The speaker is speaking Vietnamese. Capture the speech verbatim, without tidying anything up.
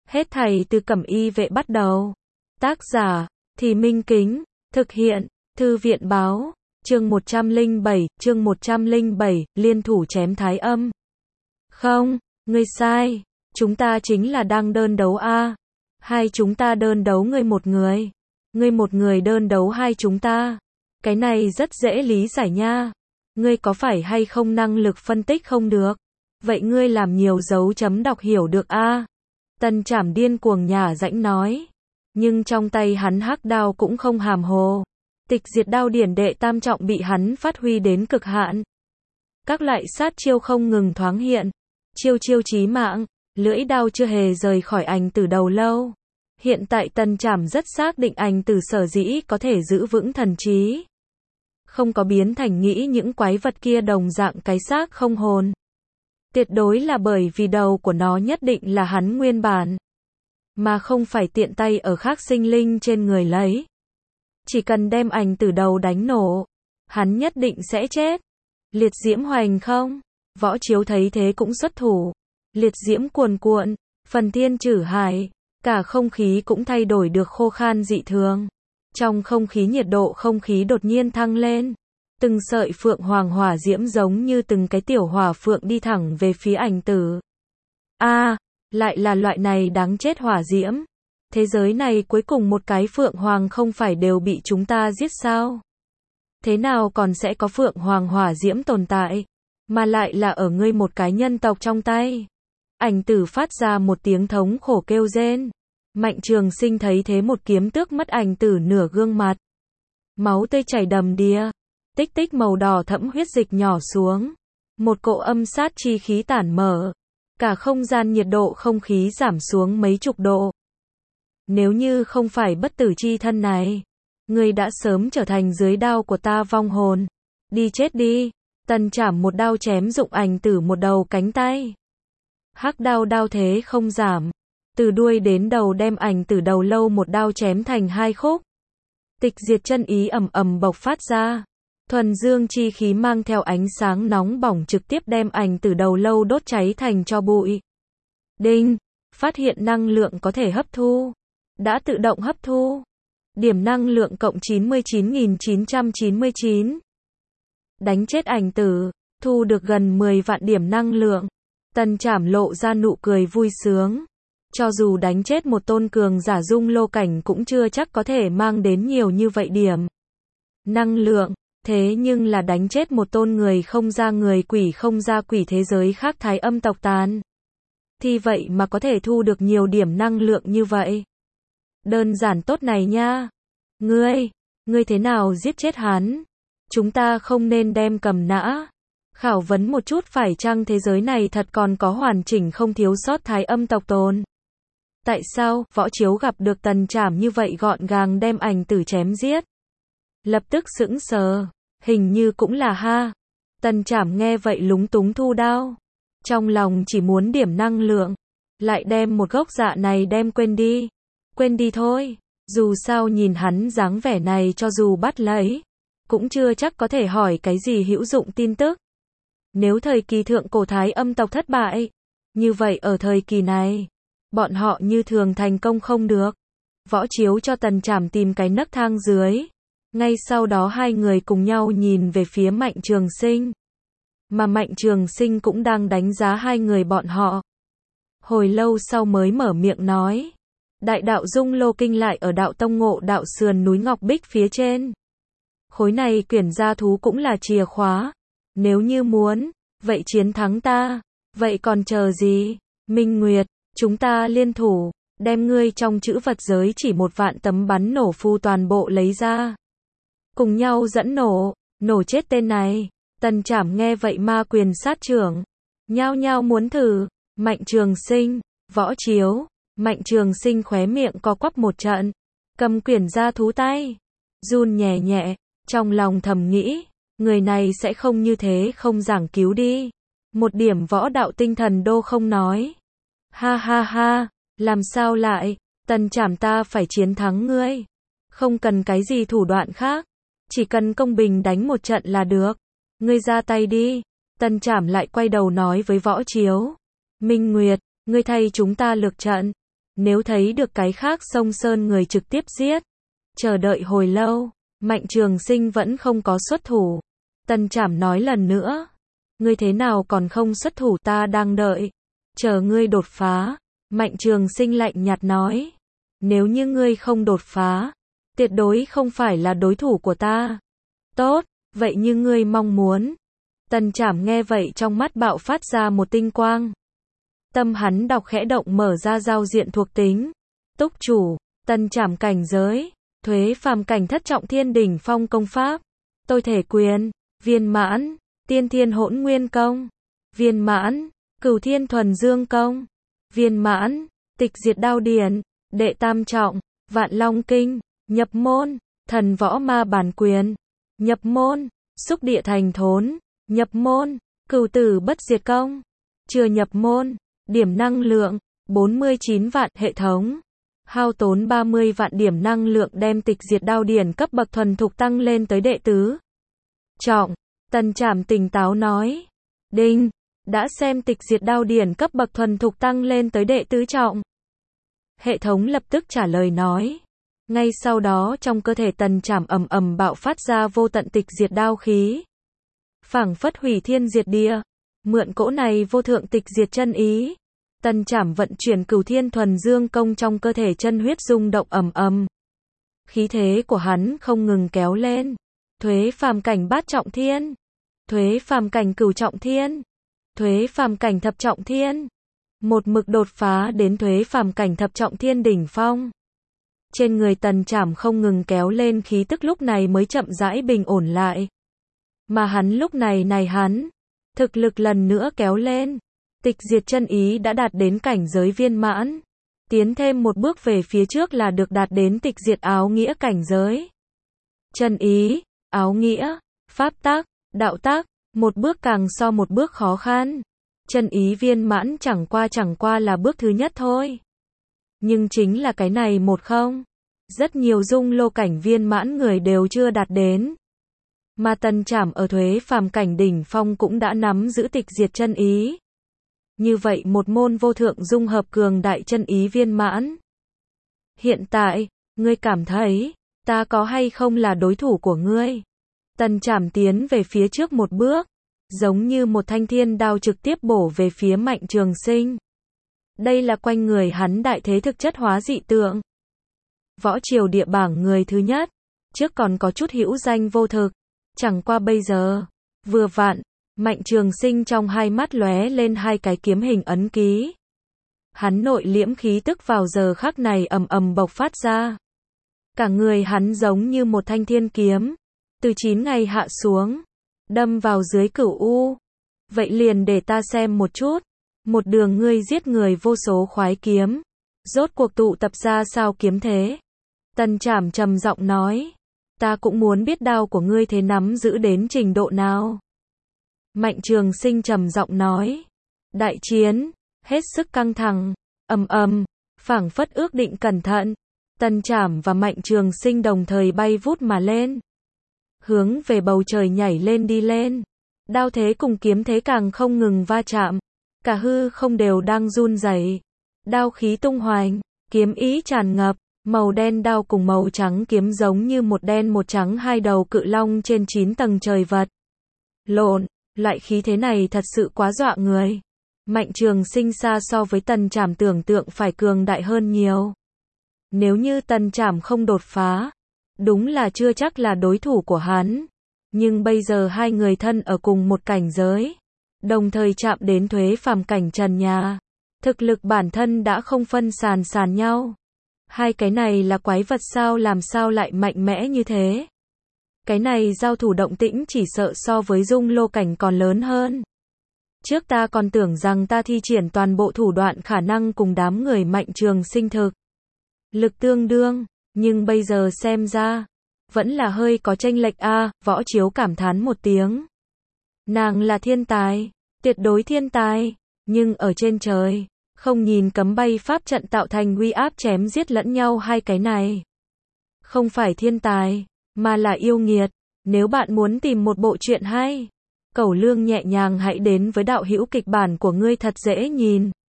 Hết thảy từ Cẩm Y vệ bắt đầu. Tác giả, Thì Minh Kính, thực hiện, Thư viện báo, chương một trăm lẻ bảy, chương một trăm lẻ bảy, liên thủ chém Thái Âm. Không, ngươi sai, chúng ta chính là đang đơn đấu a. Hai chúng ta đơn đấu ngươi một người. Ngươi một người đơn đấu hai chúng ta. Cái này rất dễ lý giải nha. Ngươi có phải hay không năng lực phân tích không được? Vậy ngươi làm nhiều dấu chấm đọc hiểu được a. Tần Trảm điên cuồng nhả rãnh nói. Nhưng trong tay hắn hắc đao cũng không hàm hồ. Tịch diệt đao điển đệ tam trọng bị hắn phát huy đến cực hạn. Các loại sát chiêu không ngừng thoáng hiện. Chiêu chiêu chí mạng, lưỡi đao chưa hề rời khỏi ảnh từ đầu lâu. Hiện tại Tần Trảm rất xác định ảnh từ sở dĩ có thể giữ vững thần trí. Không có biến thành nghĩ những quái vật kia đồng dạng cái xác không hồn. Tuyệt đối là bởi vì đầu của nó nhất định là hắn nguyên bản. Mà không phải tiện tay ở khác sinh linh trên người lấy. Chỉ cần đem ảnh từ đầu đánh nổ, hắn nhất định sẽ chết. Liệt diễm hoành không? Võ Chiếu thấy thế cũng xuất thủ. Liệt diễm cuồn cuộn, phần thiên trử hải, cả không khí cũng thay đổi được khô khan dị thường. Trong không khí nhiệt độ không khí đột nhiên thăng lên. Từng sợi phượng hoàng hỏa diễm giống như từng cái tiểu hỏa phượng đi thẳng về phía ảnh tử. A, à, lại là loại này đáng chết hỏa diễm. Thế giới này cuối cùng một cái phượng hoàng không phải đều bị chúng ta giết sao? Thế nào còn sẽ có phượng hoàng hỏa diễm tồn tại? Mà lại là ở ngươi một cái nhân tộc trong tay. Ảnh tử phát ra một tiếng thống khổ kêu rên. Mạnh Trường Sinh thấy thế một kiếm tước mất ảnh tử nửa gương mặt. Máu tươi chảy đầm đìa. Tích tích màu đỏ thẫm huyết dịch nhỏ xuống. Một cỗ âm sát chi khí tản mở. Cả không gian nhiệt độ không khí giảm xuống mấy chục độ. Nếu như không phải bất tử chi thân này, ngươi đã sớm trở thành dưới đao của ta vong hồn. Đi chết đi. Tần Trảm một đao chém dụng ảnh tử một đầu cánh tay. Hắc đao đao thế không giảm. Từ đuôi đến đầu đem ảnh tử đầu lâu một đao chém thành hai khúc. Tịch diệt chân ý ầm ầm bộc phát ra. Thuần dương chi khí mang theo ánh sáng nóng bỏng trực tiếp đem ảnh tử đầu lâu đốt cháy thành tro bụi. Đinh, phát hiện năng lượng có thể hấp thu. Đã tự động hấp thu. Điểm năng lượng cộng chín mươi chín nghìn chín trăm chín mươi chín. Đánh chết ảnh tử, thu được gần mười vạn điểm năng lượng. Tần Trảm lộ ra nụ cười vui sướng. Cho dù đánh chết một tôn cường giả dung lô cảnh cũng chưa chắc có thể mang đến nhiều như vậy điểm năng lượng. Thế nhưng là đánh chết một tôn người không ra người quỷ không ra quỷ thế giới khác Thái Âm tộc tàn. Thì vậy mà có thể thu được nhiều điểm năng lượng như vậy. Đơn giản tốt này nha. Ngươi, ngươi thế nào giết chết hắn? Chúng ta không nên đem cầm nã. Khảo vấn một chút phải chăng thế giới này thật còn có hoàn chỉnh không thiếu sót Thái Âm tộc tồn? Tại sao Võ Chiếu gặp được Tần Trảm như vậy gọn gàng đem ảnh tử chém giết? Lập tức sững sờ, hình như cũng là ha. Tần Trảm nghe vậy lúng túng thu đao. Trong lòng chỉ muốn điểm năng lượng, lại đem một gốc dạ này đem quên đi. Quên đi thôi, dù sao nhìn hắn dáng vẻ này cho dù bắt lấy, cũng chưa chắc có thể hỏi cái gì hữu dụng tin tức. Nếu thời kỳ thượng cổ Thái Âm tộc thất bại, như vậy ở thời kỳ này, bọn họ như thường thành công không được. Võ Chiếu cho Tần Trảm tìm cái nấc thang dưới. Ngay sau đó hai người cùng nhau nhìn về phía Mạnh Trường Sinh. Mà Mạnh Trường Sinh cũng đang đánh giá hai người bọn họ. Hồi lâu sau mới mở miệng nói. Đại đạo Dung Lô Kinh lại ở đạo tông Ngộ Đạo sườn núi Ngọc Bích phía trên. Khối này quyển gia thú cũng là chìa khóa. Nếu như muốn, vậy chiến thắng ta. Vậy còn chờ gì? Minh Nguyệt, chúng ta liên thủ, đem ngươi trong chữ vật giới chỉ một vạn tấm bắn nổ phu toàn bộ lấy ra. Cùng nhau dẫn nổ, nổ chết tên này. Tần Trảm nghe vậy ma quyền sát trưởng. Nhao nhao muốn thử. Mạnh Trường Sinh, Võ Chiếu. Mạnh Trường Sinh khóe miệng co quắp một trận. Cầm quyển gia thú tay. Run nhẹ nhẹ. Trong lòng thầm nghĩ. Người này sẽ không như thế không giảng cứu đi. Một điểm võ đạo tinh thần đô không nói. Ha ha ha. Làm sao lại. Tần Trảm ta phải chiến thắng ngươi. Không cần cái gì thủ đoạn khác. Chỉ cần công bình đánh một trận là được. Ngươi ra tay đi. Tần Trảm lại quay đầu nói với Võ Chiếu. Minh Nguyệt, ngươi thay chúng ta lược trận. Nếu thấy được cái khác xông sơn người trực tiếp giết. Chờ đợi hồi lâu, Mạnh Trường Sinh vẫn không có xuất thủ. Tần Trảm nói lần nữa. Ngươi thế nào còn không xuất thủ, ta đang đợi. Chờ ngươi đột phá. Mạnh Trường Sinh lạnh nhạt nói. Nếu như ngươi không đột phá, tuyệt đối không phải là đối thủ của ta. Tốt, vậy như ngươi mong muốn. Tần Trảm nghe vậy trong mắt bạo phát ra một tinh quang. Tâm hắn đọc khẽ động mở ra giao diện thuộc tính. Túc chủ, Tần Trảm cảnh giới, thuế phàm cảnh thất trọng thiên đỉnh phong công pháp. Tôi thể quyền, viên mãn, tiên thiên hỗn nguyên công, viên mãn, cửu thiên thuần dương công, viên mãn, tịch diệt đao điển, đệ tam trọng, vạn long kinh, nhập môn, thần võ ma bản quyền, nhập môn, xúc địa thành thốn, nhập môn, cửu tử bất diệt công, chưa nhập môn, điểm năng lượng, bốn mươi chín vạn hệ thống. Hao tốn ba mươi vạn điểm năng lượng đem tịch diệt đao điển cấp bậc thuần thục tăng lên tới đệ tứ trọng. Tần Trảm tỉnh táo nói. Đinh, đã xem tịch diệt đao điển cấp bậc thuần thục tăng lên tới đệ tứ trọng. Hệ thống lập tức trả lời nói. Ngay sau đó trong cơ thể Tần Trảm ầm ầm bạo phát ra vô tận tịch diệt đao khí. Phảng phất hủy thiên diệt địa. Mượn cỗ này vô thượng tịch diệt chân ý. Tần Trảm vận chuyển cửu thiên thuần dương công trong cơ thể chân huyết rung động ầm ầm. Khí thế của hắn không ngừng kéo lên. Thuế phàm cảnh bát trọng thiên. Thuế phàm cảnh cửu trọng thiên. Thuế phàm cảnh thập trọng thiên. Một mực đột phá đến thuế phàm cảnh thập trọng thiên đỉnh phong. Trên người Tần Trảm không ngừng kéo lên khí tức lúc này mới chậm rãi bình ổn lại. Mà hắn lúc này này hắn, thực lực lần nữa kéo lên. Tịch diệt chân ý đã đạt đến cảnh giới viên mãn. Tiến thêm một bước về phía trước là được đạt đến tịch diệt áo nghĩa cảnh giới. Chân ý, áo nghĩa, pháp tắc, đạo tắc, một bước càng so một bước khó khăn. Chân ý viên mãn chẳng qua chẳng qua là bước thứ nhất thôi. Nhưng chính là cái này một không. Rất nhiều dung lô cảnh viên mãn người đều chưa đạt đến. Mà Tần Trảm ở thuế phàm cảnh đỉnh phong cũng đã nắm giữ tịch diệt chân ý. Như vậy một môn vô thượng dung hợp cường đại chân ý viên mãn. Hiện tại, ngươi cảm thấy, ta có hay không là đối thủ của ngươi? Tần Trảm tiến về phía trước một bước, giống như một thanh thiên đao trực tiếp bổ về phía Mạnh Trường Sinh. Đây là quanh người hắn đại thế thực chất hóa dị tượng. Võ triều địa bảng người thứ nhất, trước còn có chút hữu danh vô thực, chẳng qua bây giờ, vừa vặn, Mạnh Trường Sinh trong hai mắt lóe lên hai cái kiếm hình ấn ký. Hắn nội liễm khí tức vào giờ khắc này ầm ầm bộc phát ra. Cả người hắn giống như một thanh thiên kiếm, từ chín ngày hạ xuống, đâm vào dưới cửu u. Vậy liền để ta xem một chút, một đường ngươi giết người vô số khoái kiếm, rốt cuộc tụ tập ra sao kiếm thế. Tần Trảm trầm giọng nói, ta cũng muốn biết đao của ngươi thế nắm giữ đến trình độ nào. Mạnh Trường Sinh trầm giọng nói, đại chiến, hết sức căng thẳng, ầm ầm, phảng phất ước định cẩn thận. Tần Trảm và Mạnh Trường Sinh đồng thời bay vút mà lên, hướng về bầu trời nhảy lên đi lên. Đao thế cùng kiếm thế càng không ngừng va chạm, cả hư không đều đang run rẩy. Đao khí tung hoành, kiếm ý tràn ngập, màu đen đao cùng màu trắng kiếm giống như một đen một trắng hai đầu cự long trên chín tầng trời vật lộn. Loại khí thế này thật sự quá dọa người. Mạnh Trường Sinh xa so với Tần Trảm tưởng tượng phải cường đại hơn nhiều. Nếu như Tần Trảm không đột phá, đúng là chưa chắc là đối thủ của hắn. Nhưng bây giờ hai người thân ở cùng một cảnh giới, đồng thời chạm đến thuế phàm cảnh trần nhà. Thực lực bản thân đã không phân sàn sàn nhau. Hai cái này là quái vật sao, làm sao lại mạnh mẽ như thế? Cái này giao thủ động tĩnh chỉ sợ so với dung lô cảnh còn lớn hơn. Trước ta còn tưởng rằng ta thi triển toàn bộ thủ đoạn khả năng cùng đám người Mạnh Trường Sinh thực lực tương đương, nhưng bây giờ xem ra, vẫn là hơi có chênh lệch a. Võ Chiếu cảm thán một tiếng. Nàng là thiên tài, tuyệt đối thiên tài, nhưng ở trên trời, không nhìn cấm bay pháp trận tạo thành uy áp chém giết lẫn nhau hai cái này. Không phải thiên tài, mà là yêu nghiệt. Nếu bạn muốn tìm một bộ truyện hay, Cẩu Lương nhẹ nhàng hãy đến với đạo hữu kịch bản của ngươi thật dễ nhìn.